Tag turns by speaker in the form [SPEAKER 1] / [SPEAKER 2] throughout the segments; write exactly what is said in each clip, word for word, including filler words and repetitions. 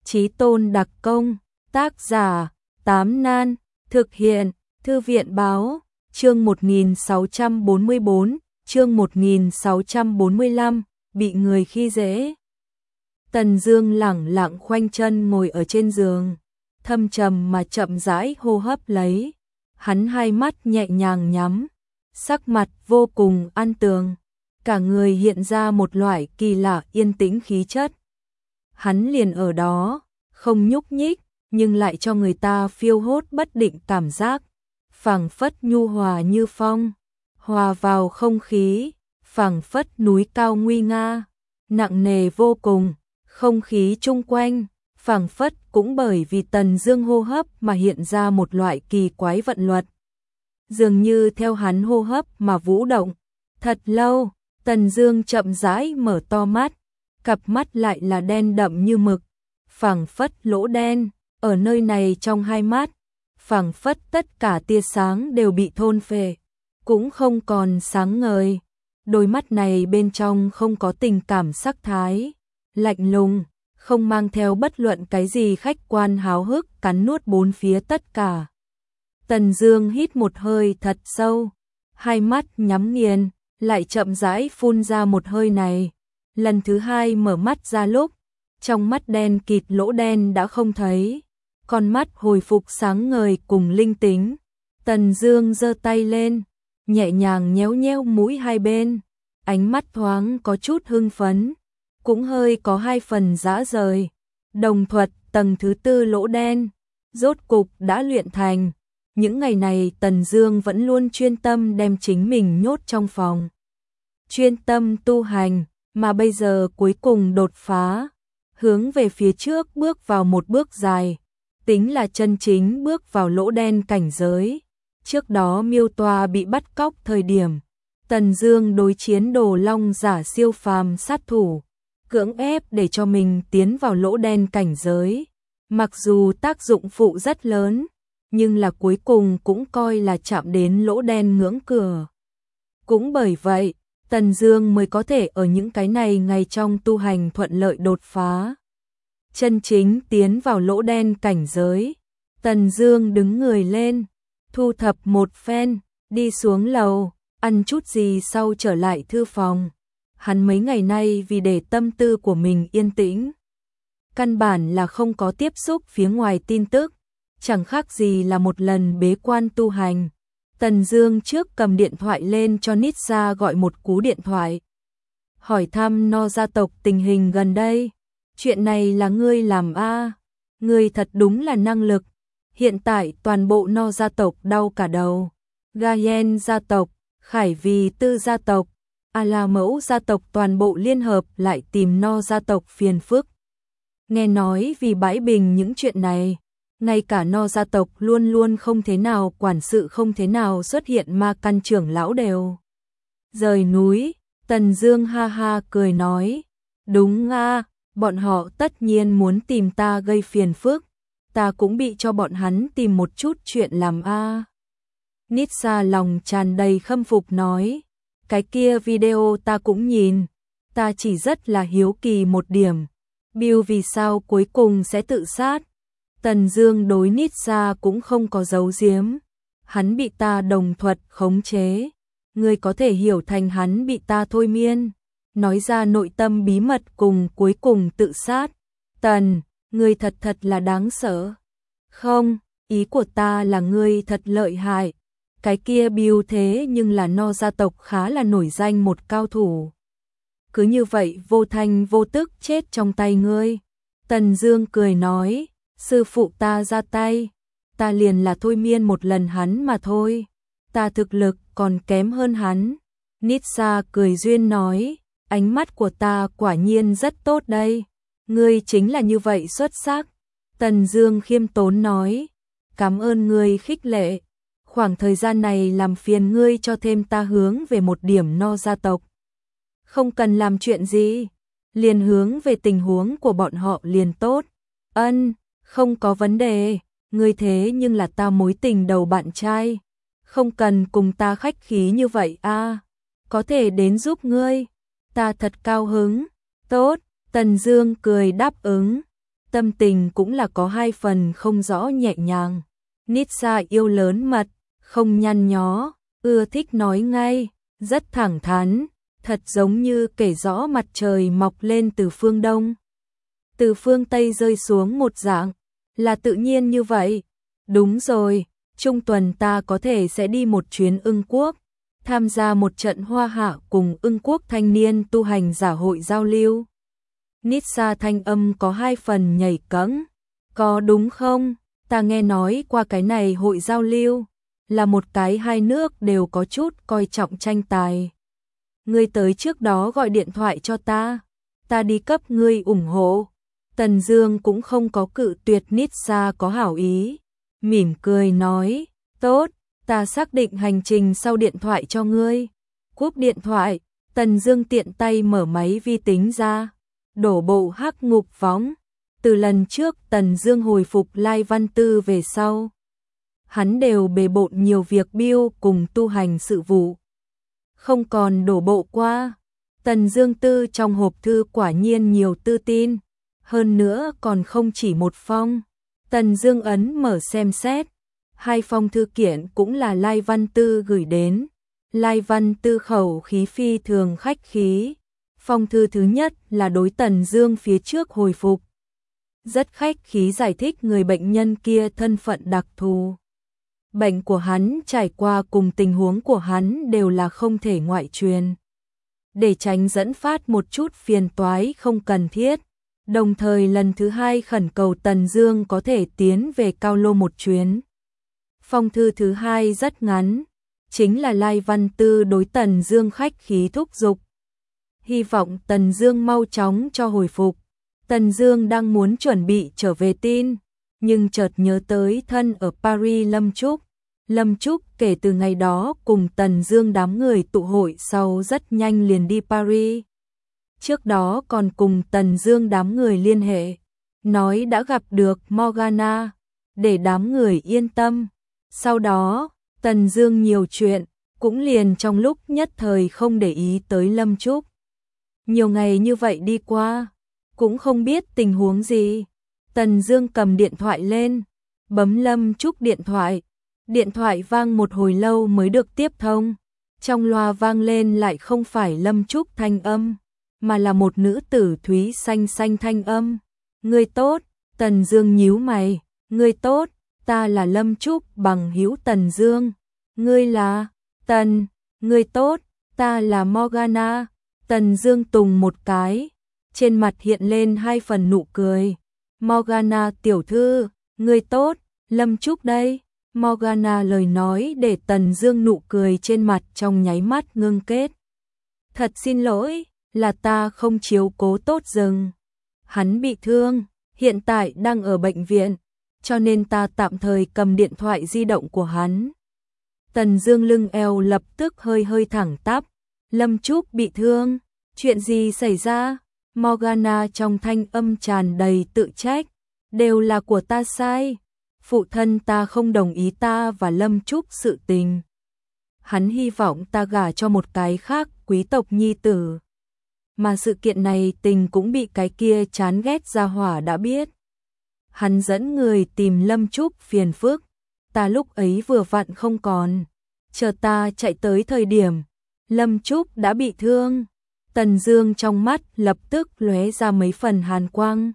[SPEAKER 1] Chí tôn đặc công, tác giả, Tám Nan, thực hiện, Thư viện báo, chương một nghìn sáu trăm bốn mươi bốn, chương một nghìn sáu trăm bốn mươi lăm, bị người khi dễ. Tần Dương lẳng lặng khoanh chân ngồi ở trên giường, thâm trầm mà chậm rãi hô hấp lấy. Hắn hai mắt nhẹ nhàng nhắm, sắc mặt vô cùng an tường, cả người hiện ra một loại kỳ lạ yên tĩnh khí chất. Hắn liền ở đó, không nhúc nhích, nhưng lại cho người ta phiêu hốt bất định cảm giác, phảng phất nhu hòa như phong, hòa vào không khí, phảng phất núi cao nguy nga, nặng nề vô cùng, không khí chung quanh, phảng phất cũng bởi vì Tần Dương hô hấp mà hiện ra một loại kỳ quái vận luật. Dường như theo hắn hô hấp mà vũ động. Thật lâu, Tần Dương chậm rãi mở to mắt, cặp mắt lại là đen đậm như mực, phảng phất lỗ đen, ở nơi này trong hai mắt, phảng phất tất cả tia sáng đều bị thôn phệ, cũng không còn sáng ngời. Đôi mắt này bên trong không có tình cảm sắc thái, lạnh lùng, không mang theo bất luận cái gì khách quan háo hức cắn nuốt bốn phía tất cả. Tần Dương hít một hơi thật sâu, hai mắt nhắm nghiền, lại chậm rãi phun ra một hơi này. Lần thứ hai mở mắt ra lúc, trong mắt đen kịt lỗ đen đã không thấy, con mắt hồi phục sáng ngời cùng linh tính. Tần Dương giơ tay lên, nhẹ nhàng nhéo nhéo mũi hai bên, ánh mắt thoáng có chút hưng phấn, cũng hơi có hai phần dã rời. Đồng thuật tầng thứ tư lỗ đen, rốt cục đã luyện thành. Những ngày này Tần Dương vẫn luôn chuyên tâm đem chính mình nhốt trong phòng, chuyên tâm tu hành, mà bây giờ cuối cùng đột phá, hướng về phía trước bước vào một bước dài, tính là chân chính bước vào lỗ đen cảnh giới. Trước đó Miêu Toa bị bắt cóc thời điểm, Tần Dương đối chiến Đồ Long giả siêu phàm sát thủ, cưỡng ép để cho mình tiến vào lỗ đen cảnh giới. Mặc dù tác dụng phụ rất lớn, nhưng là cuối cùng cũng coi là chạm đến lỗ đen ngưỡng cửa. Cũng bởi vậy, Tần Dương mới có thể ở những cái này ngày trong tu hành thuận lợi đột phá, chân chính tiến vào lỗ đen cảnh giới. Tần Dương đứng người lên, thu thập một phen, đi xuống lầu, ăn chút gì sau trở lại thư phòng. Hắn mấy ngày nay vì để tâm tư của mình yên tĩnh, căn bản là không có tiếp xúc phía ngoài tin tức, chẳng khác gì là một lần bế quan tu hành. Tần Dương trước cầm điện thoại lên cho Nitsa gọi một cú điện thoại, hỏi thăm No gia tộc tình hình gần đây. Chuyện này là ngươi làm a? À? Ngươi thật đúng là năng lực. Hiện tại toàn bộ No gia tộc đau cả đầu. Gayen gia tộc, Khải Vì Tư gia tộc, A La Mẫu gia tộc toàn bộ liên hợp lại tìm No gia tộc phiền phức. Nghe nói vì bãi bình những chuyện này, ngay cả No gia tộc luôn luôn không thế nào quản sự không thế nào xuất hiện ma căn trưởng lão đều rời núi. Tần Dương ha ha cười nói, đúng a, bọn họ tất nhiên muốn tìm ta gây phiền phức, ta cũng bị cho bọn hắn tìm một chút chuyện làm a. Nitsa lòng tràn đầy khâm phục nói, cái kia video ta cũng nhìn, ta chỉ rất là hiếu kỳ một điểm, Bill vì sao cuối cùng sẽ tự sát. Tần Dương đối Nitsa cũng không có giấu giếm, hắn bị ta đồng thuật khống chế, ngươi có thể hiểu thành hắn bị ta thôi miên, nói ra nội tâm bí mật cùng cuối cùng tự sát. Tần, ngươi thật thật là đáng sợ. Không, ý của ta là ngươi thật lợi hại. Cái kia Bill thế nhưng là No gia tộc khá là nổi danh một cao thủ. Cứ như vậy vô thanh vô tức chết trong tay ngươi. Tần Dương cười nói, sư phụ ta ra tay, ta liền là thôi miên một lần hắn mà thôi, ta thực lực còn kém hơn hắn. Nitsa cười duyên nói, ánh mắt của ta quả nhiên rất tốt đây, ngươi chính là như vậy xuất sắc. Tần Dương khiêm tốn nói, cảm ơn ngươi khích lệ, khoảng thời gian này làm phiền ngươi cho thêm ta hướng về một điểm No gia tộc. Không cần làm chuyện gì, liền hướng về tình huống của bọn họ liền tốt. Ân, không có vấn đề, ngươi thế nhưng là ta mối tình đầu bạn trai, không cần cùng ta khách khí như vậy a, à, có thể đến giúp ngươi, ta thật cao hứng. Tốt, Tần Dương cười đáp ứng. tâm tình cũng là có hai phần không rõ nhẹ nhàng. Nitsa yêu lớn mật, không nhăn nhó, ưa thích nói ngay, rất thẳng thắn, thật giống như kể rõ mặt trời mọc lên từ phương Đông, từ phương Tây rơi xuống một dạng, là tự nhiên như vậy. Đúng rồi, trung tuần ta có thể sẽ đi một chuyến Ưng Quốc, tham gia một trận hoa hạ cùng Ưng Quốc thanh niên tu hành giả hội giao lưu. Nitsa thanh âm có hai phần nhảy cẫng. Có đúng không? Ta nghe nói qua cái này hội giao lưu, là một cái hai nước đều có chút coi trọng tranh tài. Ngươi tới trước đó gọi điện thoại cho ta, ta đi cấp ngươi ủng hộ. Tần Dương cũng không có cự tuyệt Nitsa có hảo ý, mỉm cười nói, tốt, ta xác định hành trình sau điện thoại cho ngươi. Cúp điện thoại, Tần Dương tiện tay mở máy vi tính ra, đổ bộ hắc ngục võng. Từ lần trước Tần Dương hồi phục Lai Văn Tư về sau, hắn đều bề bộn nhiều việc biêu cùng tu hành sự vụ, không còn đổ bộ qua. Tần Dương Tư trong hộp thư quả nhiên nhiều tư tin, hơn nữa còn không chỉ một phong. Tần Dương ấn mở xem xét, hai phong thư kiện cũng là Lai Văn Tư gửi đến. Lai Văn Tư khẩu khí phi thường khách khí. Phong thư thứ nhất là đối Tần Dương phía trước hồi phục, rất khách khí giải thích người bệnh nhân kia thân phận đặc thù. Bệnh của hắn trải qua cùng tình huống của hắn đều là không thể ngoại truyền, để tránh dẫn phát một chút phiền toái không cần thiết. Đồng thời lần thứ hai khẩn cầu Tần Dương có thể tiến về Cao Lô một chuyến. Phong thư thứ hai rất ngắn, chính là Lai Văn Tư đối Tần Dương khách khí thúc giục, hy vọng Tần Dương mau chóng cho hồi phục. Tần Dương đang muốn chuẩn bị trở về tin, nhưng chợt nhớ tới thân ở Paris Lâm Trúc. Lâm Trúc kể từ ngày đó cùng Tần Dương đám người tụ hội sau rất nhanh liền đi Paris. Trước đó còn cùng Tần Dương đám người liên hệ, nói đã gặp được Morgana, để đám người yên tâm. Sau đó, Tần Dương nhiều chuyện, cũng liền trong lúc nhất thời không để ý tới Lâm Trúc. Nhiều ngày như vậy đi qua, cũng không biết tình huống gì. Tần Dương cầm điện thoại lên, bấm Lâm Trúc điện thoại. Điện thoại vang một hồi lâu mới được tiếp thông. Trong loa vang lên lại không phải Lâm Trúc thanh âm, mà là một nữ tử thúy xanh xanh thanh âm. Ngươi tốt. Tần Dương nhíu mày. Ngươi tốt, ta là Lâm Trúc bằng hữu Tần Dương. Ngươi là? Tần. Ngươi tốt, ta là Morgana. Tần Dương tùng một cái, trên mặt hiện lên hai phần nụ cười. Morgana tiểu thư, ngươi tốt, Lâm Trúc đây. Morgana lời nói để Tần Dương nụ cười trên mặt trong nháy mắt ngưng kết. Thật xin lỗi, là ta không chiếu cố tốt rừng. Hắn bị thương, hiện tại đang ở bệnh viện, cho nên ta tạm thời cầm điện thoại di động của hắn. Tần Dương lưng eo lập tức hơi hơi thẳng tắp. Lâm Trúc bị thương, chuyện gì xảy ra? Morgana trong thanh âm tràn đầy tự trách. Đều là của ta sai. Phụ thân ta không đồng ý ta và Lâm Trúc sự tình. Hắn hy vọng ta gả cho một cái khác quý tộc nhi tử. Mà sự kiện này tình cũng bị cái kia chán ghét gia hỏa đã biết. Hắn dẫn người tìm Lâm Trúc phiền phức. Ta lúc ấy vừa vặn không còn. Chờ ta chạy tới thời điểm, Lâm Trúc đã bị thương. Tần Dương trong mắt lập tức lóe ra mấy phần hàn quang.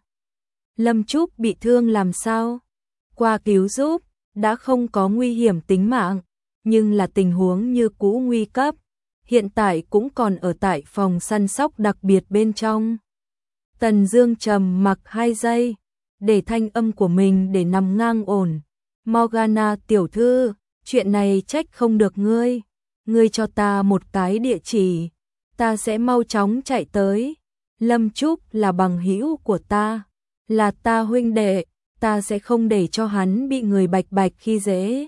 [SPEAKER 1] Lâm Trúc bị thương làm sao? Qua cứu giúp, đã không có nguy hiểm tính mạng, nhưng là tình huống như cũ nguy cấp. Hiện tại cũng còn ở tại phòng săn sóc đặc biệt bên trong. Tần Dương trầm mặc hai giây, để thanh âm của mình để nằm ngang ổn. Morgana tiểu thư, chuyện này trách không được ngươi. Ngươi cho ta một cái địa chỉ, ta sẽ mau chóng chạy tới. Lâm Trúc là bằng hữu của ta, là ta huynh đệ, ta sẽ không để cho hắn bị người bạch bạch khi dễ.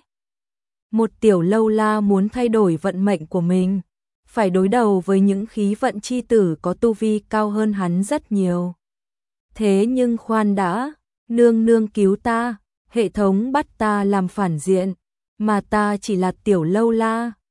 [SPEAKER 1] Một tiểu lâu la muốn thay đổi vận mệnh của mình, phải đối đầu với những khí vận chi tử có tu vi cao hơn hắn rất nhiều. Thế nhưng khoan đã, nương nương cứu ta, hệ thống bắt ta làm phản diện, mà ta chỉ là tiểu lâu la,